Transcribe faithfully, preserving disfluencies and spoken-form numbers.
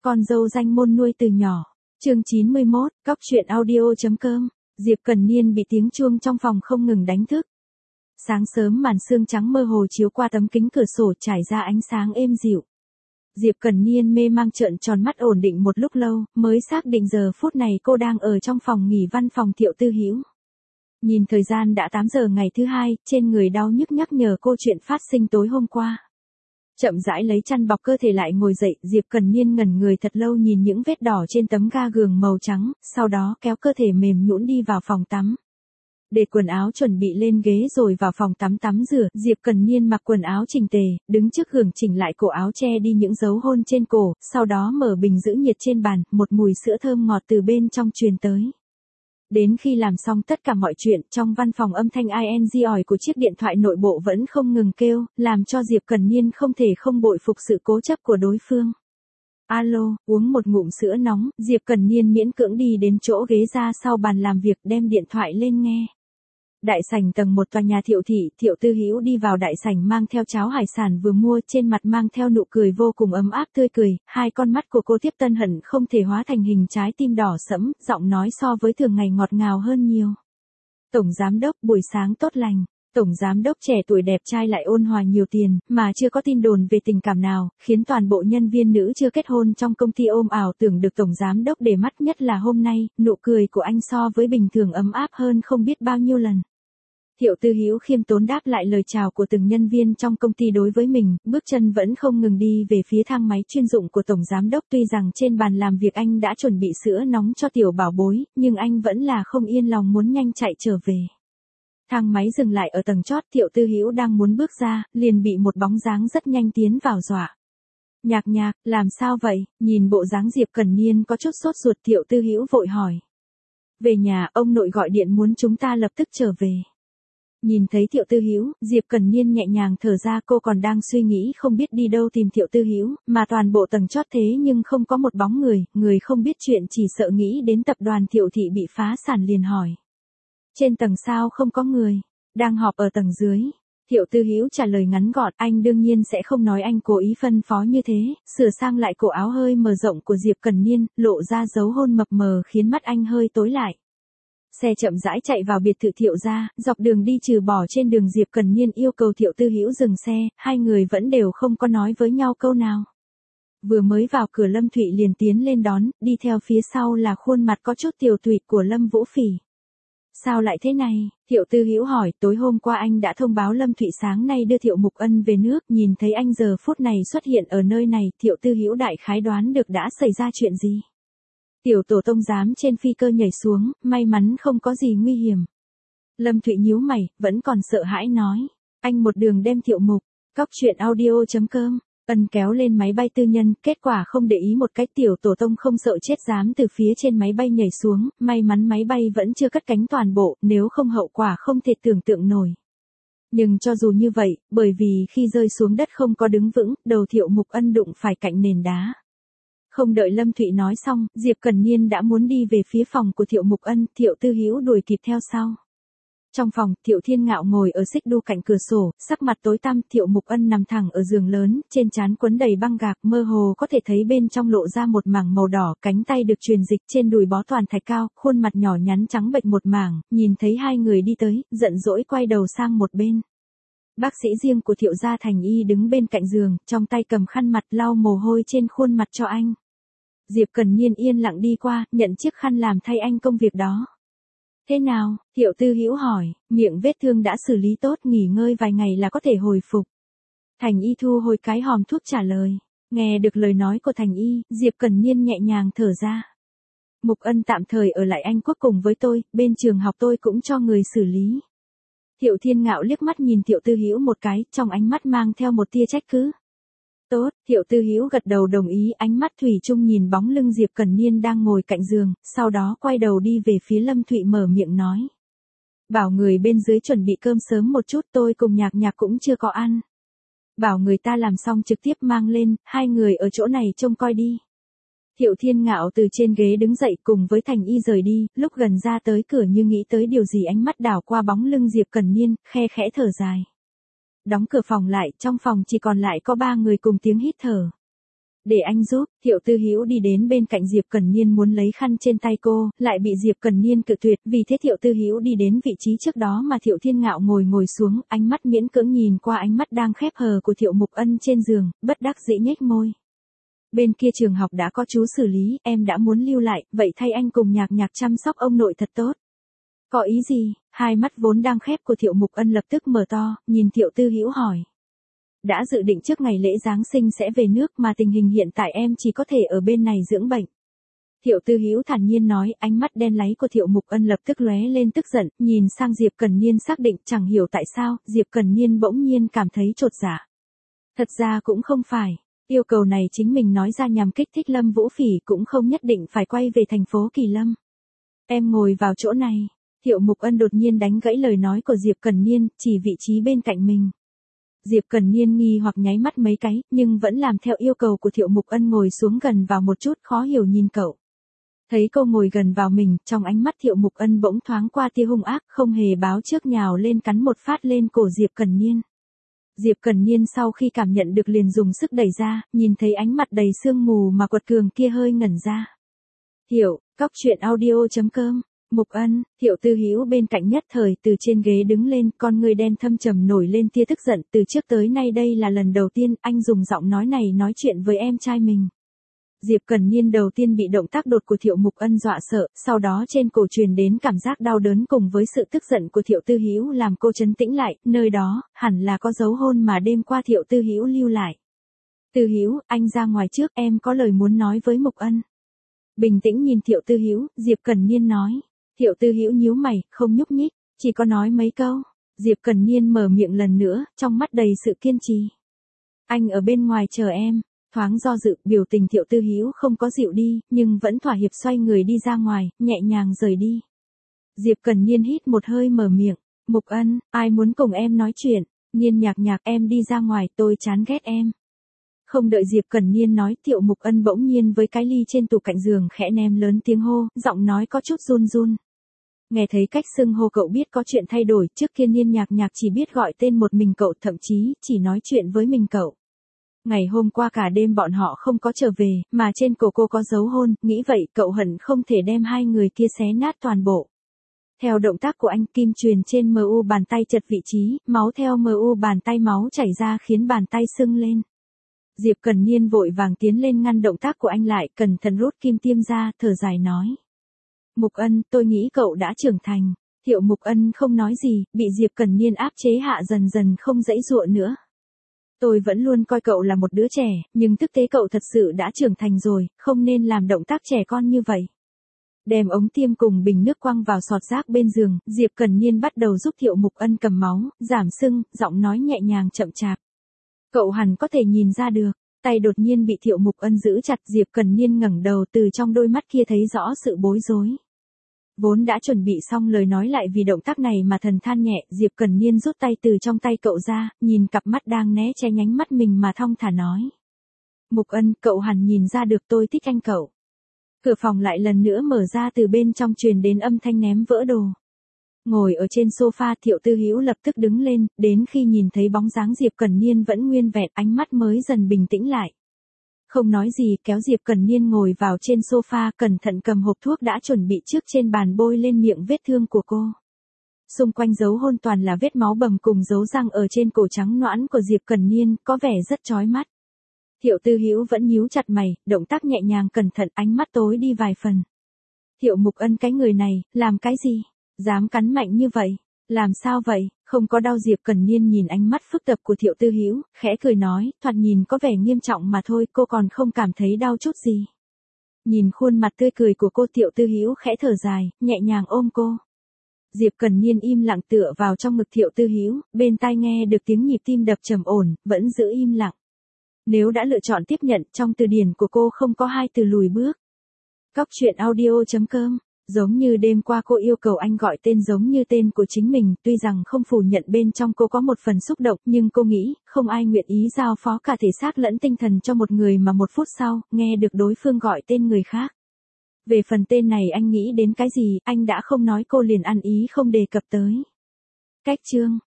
Con dâu danh môn nuôi từ nhỏ. Chương chín mươi mốt, cóc truyện audio.com. Diệp Cần Niên bị tiếng chuông trong phòng không ngừng đánh thức. Sáng sớm màn sương trắng mơ hồ chiếu qua tấm kính cửa sổ trải ra ánh sáng êm dịu. Diệp Cần Niên mê mang trợn tròn mắt ổn định một lúc lâu, mới xác định giờ phút này cô đang ở trong phòng nghỉ văn phòng Thiệu Tư Hữu. Nhìn thời gian đã tám giờ ngày thứ hai, trên người đau nhức nhắc nhở cô chuyện phát sinh tối hôm qua. Chậm rãi lấy chăn bọc cơ thể lại ngồi dậy, Diệp Cần Niên ngẩn người thật lâu nhìn những vết đỏ trên tấm ga giường màu trắng, sau đó kéo cơ thể mềm nhũn đi vào phòng tắm. Để quần áo chuẩn bị lên ghế rồi vào phòng tắm tắm rửa, Diệp Cần Niên mặc quần áo chỉnh tề, đứng trước gương chỉnh lại cổ áo che đi những dấu hôn trên cổ, sau đó mở bình giữ nhiệt trên bàn, một mùi sữa thơm ngọt từ bên trong truyền tới. Đến khi làm xong tất cả mọi chuyện, trong văn phòng âm thanh ing ỏi của chiếc điện thoại nội bộ vẫn không ngừng kêu, làm cho Diệp Cần Niên không thể không bội phục sự cố chấp của đối phương. Alo, uống một ngụm sữa nóng, Diệp Cần Niên miễn cưỡng đi đến chỗ ghế ra sau bàn làm việc đem điện thoại lên nghe. Đại sảnh tầng một tòa nhà Thiệu thị, Thiệu Tư Hữu đi vào đại sảnh mang theo cháo hải sản vừa mua, trên mặt mang theo nụ cười vô cùng ấm áp tươi cười, hai con mắt của cô Tiếp Tân Hận không thể hóa thành hình trái tim đỏ sẫm, giọng nói so với thường ngày ngọt ngào hơn nhiều. Tổng giám đốc, buổi sáng tốt lành. Tổng giám đốc trẻ tuổi đẹp trai lại ôn hòa nhiều tiền, mà chưa có tin đồn về tình cảm nào, khiến toàn bộ nhân viên nữ chưa kết hôn trong công ty ôm ảo tưởng được tổng giám đốc để mắt, nhất là hôm nay, nụ cười của anh so với bình thường ấm áp hơn không biết bao nhiêu lần. Thiệu Tư Hữu khiêm tốn đáp lại lời chào của từng nhân viên trong công ty đối với mình, bước chân vẫn không ngừng đi về phía thang máy chuyên dụng của tổng giám đốc, tuy rằng trên bàn làm việc anh đã chuẩn bị sữa nóng cho tiểu bảo bối, nhưng anh vẫn là không yên lòng muốn nhanh chạy trở về. Thang máy dừng lại ở tầng chót, Thiệu Tư Hữu đang muốn bước ra, liền bị một bóng dáng rất nhanh tiến vào dọa. Nhạc Nhạc, làm sao vậy? Nhìn bộ dáng Diệp Cần Niên có chút sốt ruột, Thiệu Tư Hữu vội hỏi. Về nhà, ông nội gọi điện muốn chúng ta lập tức trở về. Nhìn thấy Thiệu Tư Hữu, Diệp Cần Niên nhẹ nhàng thở ra, cô còn đang suy nghĩ không biết đi đâu tìm Thiệu Tư Hữu, mà toàn bộ tầng chót thế nhưng không có một bóng người, người không biết chuyện chỉ sợ nghĩ đến tập đoàn Thiệu thị bị phá sản liền hỏi. Trên tầng sao không có người, đang họp ở tầng dưới. Thiệu Tư Hữu trả lời ngắn gọn, anh đương nhiên sẽ không nói anh cố ý phân phó như thế, sửa sang lại cổ áo hơi mở rộng của Diệp Cần Niên, lộ ra dấu hôn mập mờ khiến mắt anh hơi tối lại. Xe chậm rãi chạy vào biệt thự Thiệu gia, dọc đường đi trừ bỏ trên đường Diệp Cần Niên yêu cầu Thiệu Tư Hữu dừng xe, hai người vẫn đều không có nói với nhau câu nào. Vừa mới vào cửa Lâm Thụy liền tiến lên đón, đi theo phía sau là khuôn mặt có chút tiều tụy của Lâm Vũ Phỉ. Sao lại thế này? Thiệu Tư Hữu hỏi, tối hôm qua anh đã thông báo Lâm Thụy sáng nay đưa Thiệu Mục Ân về nước, nhìn thấy anh giờ phút này xuất hiện ở nơi này, Thiệu Tư Hữu đại khái đoán được đã xảy ra chuyện gì. Tiểu tổ tông giám trên phi cơ nhảy xuống, may mắn không có gì nguy hiểm. Lâm Thụy nhíu mày, vẫn còn sợ hãi nói. Anh một đường đem Thiệu Mục, cóc truyện audio.com, Ân kéo lên máy bay tư nhân, kết quả không để ý một cách, tiểu tổ tông không sợ chết dám từ phía trên máy bay nhảy xuống, may mắn máy bay vẫn chưa cất cánh toàn bộ, nếu không hậu quả không thể tưởng tượng nổi. Nhưng cho dù như vậy, bởi vì khi rơi xuống đất không có đứng vững, đầu Thiệu Mục Ân đụng phải cạnh nền đá. Không đợi Lâm Thụy nói xong, Diệp Cần Niên đã muốn đi về phía phòng của Thiệu Mục Ân, Thiệu Tư Hữu đuổi kịp theo sau. Trong phòng, Thiệu Thiên Ngạo ngồi ở xích đu cạnh cửa sổ, sắc mặt tối tăm, Thiệu Mục Ân nằm thẳng ở giường lớn, trên trán quấn đầy băng gạc, mơ hồ có thể thấy bên trong lộ ra một mảng màu đỏ, cánh tay được truyền dịch, trên đùi bó toàn thạch cao, khuôn mặt nhỏ nhắn trắng bệch một mảng, nhìn thấy hai người đi tới, giận dỗi quay đầu sang một bên. Bác sĩ riêng của Thiệu gia Thành Y đứng bên cạnh giường, trong tay cầm khăn mặt lau mồ hôi trên khuôn mặt cho anh. Diệp Cần Niên yên lặng đi qua, nhận chiếc khăn làm thay anh công việc đó. Thế nào? Thiệu Tư Hữu hỏi, miệng vết thương đã xử lý tốt, nghỉ ngơi vài ngày là có thể hồi phục. Thành Y thu hồi cái hòm thuốc trả lời. Nghe được lời nói của Thành Y, Diệp Cần Niên nhẹ nhàng thở ra. Mục Ân tạm thời ở lại Anh Quốc cùng với tôi, bên trường học tôi cũng cho người xử lý. Thiệu Thiên Ngạo liếc mắt nhìn Thiệu Tư Hữu một cái, trong ánh mắt mang theo một tia trách cứ. Tốt, Thiệu Tư Hữu gật đầu đồng ý, ánh mắt thủy chung nhìn bóng lưng Diệp Cần Niên đang ngồi cạnh giường, sau đó quay đầu đi về phía Lâm Thụy mở miệng nói. Bảo người bên dưới chuẩn bị cơm sớm một chút, tôi cùng Nhạc Nhạc cũng chưa có ăn. Bảo người ta làm xong trực tiếp mang lên, hai người ở chỗ này trông coi đi. Thiệu Thiên Ngạo từ trên ghế đứng dậy cùng với Thành Y rời đi, lúc gần ra tới cửa như nghĩ tới điều gì ánh mắt đảo qua bóng lưng Diệp Cần Niên, khe khẽ thở dài. Đóng cửa phòng lại, trong phòng chỉ còn lại có ba người cùng tiếng hít thở. Để anh giúp. Thiệu Tư Hữu đi đến bên cạnh Diệp Cẩn Niên muốn lấy khăn trên tay cô, lại bị Diệp Cẩn Niên cự tuyệt, vì thế Thiệu Tư Hữu đi đến vị trí trước đó mà Thiệu Thiên Ngạo ngồi ngồi xuống, ánh mắt miễn cưỡng nhìn qua ánh mắt đang khép hờ của Thiệu Mục Ân trên giường, bất đắc dĩ nhếch môi. Bên kia trường học đã có chú xử lý, em đã muốn lưu lại, vậy thay anh cùng Nhạc Nhạc chăm sóc ông nội thật tốt. Có ý gì? Hai mắt vốn đang khép của Thiệu Mục Ân lập tức mở to, nhìn Thiệu Tư Hữu hỏi. Đã dự định trước ngày lễ Giáng sinh sẽ về nước mà tình hình hiện tại em chỉ có thể ở bên này dưỡng bệnh. Thiệu Tư Hữu thản nhiên nói, ánh mắt đen láy của Thiệu Mục Ân lập tức lóe lên tức giận, nhìn sang Diệp Cẩn Niên xác định, chẳng hiểu tại sao, Diệp Cẩn Niên bỗng nhiên cảm thấy chột dạ. Thật ra cũng không phải, yêu cầu này chính mình nói ra nhằm kích thích Lâm Vũ Phỉ, cũng không nhất định phải quay về thành phố Kỳ Lâm. Em ngồi vào chỗ này. Thiệu Mục Ân đột nhiên đánh gãy lời nói của Diệp Cẩn Niên, chỉ vị trí bên cạnh mình. Diệp Cẩn Niên nghi hoặc nháy mắt mấy cái, nhưng vẫn làm theo yêu cầu của Thiệu Mục Ân ngồi xuống gần vào một chút, khó hiểu nhìn cậu. Thấy cô ngồi gần vào mình, trong ánh mắt Thiệu Mục Ân bỗng thoáng qua tia hung ác, không hề báo trước nhào lên cắn một phát lên cổ Diệp Cẩn Niên. Diệp Cẩn Niên sau khi cảm nhận được liền dùng sức đẩy ra, nhìn thấy ánh mặt đầy sương mù mà quật cường kia hơi ngẩn ra. Hiểu, cóc truyện audio chấm com. Mục Ân. Thiệu Tư Hữu bên cạnh nhất thời từ trên ghế đứng lên, con người đen thâm trầm nổi lên tia tức giận, từ trước tới nay đây là lần đầu tiên anh dùng giọng nói này nói chuyện với em trai mình. Diệp Cẩn Niên đầu tiên bị động tác đột của Thiệu Mục Ân dọa sợ, sau đó trên cổ truyền đến cảm giác đau đớn cùng với sự tức giận của Thiệu Tư Hữu làm cô trấn tĩnh lại, nơi đó, hẳn là có dấu hôn mà đêm qua Thiệu Tư Hữu lưu lại. Tư Hữu, anh ra ngoài trước, em có lời muốn nói với Mục Ân. Bình tĩnh nhìn Thiệu Tư Hữu, Diệp Cẩn Niên nói. Thiệu Tư Hữu nhíu mày, không nhúc nhích, chỉ có nói mấy câu. Diệp Cẩn Niên mở miệng lần nữa, trong mắt đầy sự kiên trì. Anh ở bên ngoài chờ em. Thoáng do dự, biểu tình Thiệu Tư Hữu không có dịu đi, nhưng vẫn thỏa hiệp xoay người đi ra ngoài, nhẹ nhàng rời đi. Diệp Cẩn Niên hít một hơi mở miệng. Mục Ân, ai muốn cùng em nói chuyện? Niên Nhạc Nhạc, em đi ra ngoài, tôi chán ghét em. Không đợi Diệp Cẩn Niên nói, Thiệu Mục Ân bỗng nhiên với cái ly trên tủ cạnh giường khẽ ném lớn tiếng hô, giọng nói có chút run run. Nghe thấy cách xưng hô cậu biết có chuyện thay đổi, trước kia Niên Nhạc Nhạc chỉ biết gọi tên một mình cậu, thậm chí chỉ nói chuyện với mình cậu. Ngày hôm qua cả đêm bọn họ không có trở về, mà trên cổ cô có dấu hôn, nghĩ vậy cậu hận không thể đem hai người kia xé nát toàn bộ. Theo động tác của anh, kim truyền trên em u bàn tay chật vị trí, máu theo em u bàn tay máu chảy ra khiến bàn tay sưng lên. Diệp Cẩn Niên vội vàng tiến lên ngăn động tác của anh lại, cẩn thận rút kim tiêm ra, thở dài nói. Mục Ân, tôi nghĩ cậu đã trưởng thành. Thiệu Mục Ân không nói gì, bị Diệp Cẩn Niên áp chế hạ dần dần không dãy dụa nữa. Tôi vẫn luôn coi cậu là một đứa trẻ, nhưng thực tế cậu thật sự đã trưởng thành rồi, không nên làm động tác trẻ con như vậy. Đem ống tiêm cùng bình nước quăng vào sọt rác bên giường, Diệp Cẩn Niên bắt đầu giúp Thiệu Mục Ân cầm máu, giảm sưng, giọng nói nhẹ nhàng chậm chạp. Cậu hẳn có thể nhìn ra được, tay đột nhiên bị Thiệu Mục Ân giữ chặt, Diệp Cẩn Niên ngẩng đầu, từ trong đôi mắt kia thấy rõ sự bối rối. Vốn đã chuẩn bị xong lời nói lại vì động tác này mà thần than nhẹ, Diệp Cẩn Niên rút tay từ trong tay cậu ra, nhìn cặp mắt đang né tránh ánh mắt mình mà thong thả nói. Mục Ân, cậu hẳn nhìn ra được tôi thích anh cậu. Cửa phòng lại lần nữa mở ra, từ bên trong truyền đến âm thanh ném vỡ đồ. Ngồi ở trên sofa, Thiệu Tư Hữu lập tức đứng lên, đến khi nhìn thấy bóng dáng Diệp Cẩn Niên vẫn nguyên vẹn, ánh mắt mới dần bình tĩnh lại. Không nói gì, kéo Diệp Cẩn Niên ngồi vào trên sofa, cẩn thận cầm hộp thuốc đã chuẩn bị trước trên bàn bôi lên miệng vết thương của cô. Xung quanh dấu hôn toàn là vết máu bầm cùng dấu răng ở trên cổ trắng nõn của Diệp Cẩn Niên, có vẻ rất chói mắt. Thiệu Tư Hữu vẫn nhíu chặt mày, động tác nhẹ nhàng cẩn thận, ánh mắt tối đi vài phần. Thiệu Mục Ân, cái người này, làm cái gì? Dám cắn mạnh như vậy? Làm sao vậy? Không có đau? Diệp Cẩn Niên nhìn ánh mắt phức tạp của Thiệu Tư Hữu, khẽ cười nói, thoạt nhìn có vẻ nghiêm trọng mà thôi, cô còn không cảm thấy đau chút gì. Nhìn khuôn mặt tươi cười của cô, Thiệu Tư Hữu khẽ thở dài, nhẹ nhàng ôm cô. Diệp Cẩn Niên im lặng tựa vào trong ngực Thiệu Tư Hữu, bên tai nghe được tiếng nhịp tim đập trầm ổn, vẫn giữ im lặng. Nếu đã lựa chọn tiếp nhận, trong từ điển của cô không có hai từ lùi bước. Cóc truyện audio chấm com. Giống như đêm qua cô yêu cầu anh gọi tên giống như tên của chính mình, tuy rằng không phủ nhận bên trong cô có một phần xúc động, nhưng cô nghĩ, không ai nguyện ý giao phó cả thể xác lẫn tinh thần cho một người mà một phút sau, nghe được đối phương gọi tên người khác. Về phần tên này anh nghĩ đến cái gì, anh đã không nói, cô liền ăn ý không đề cập tới. Cách chương.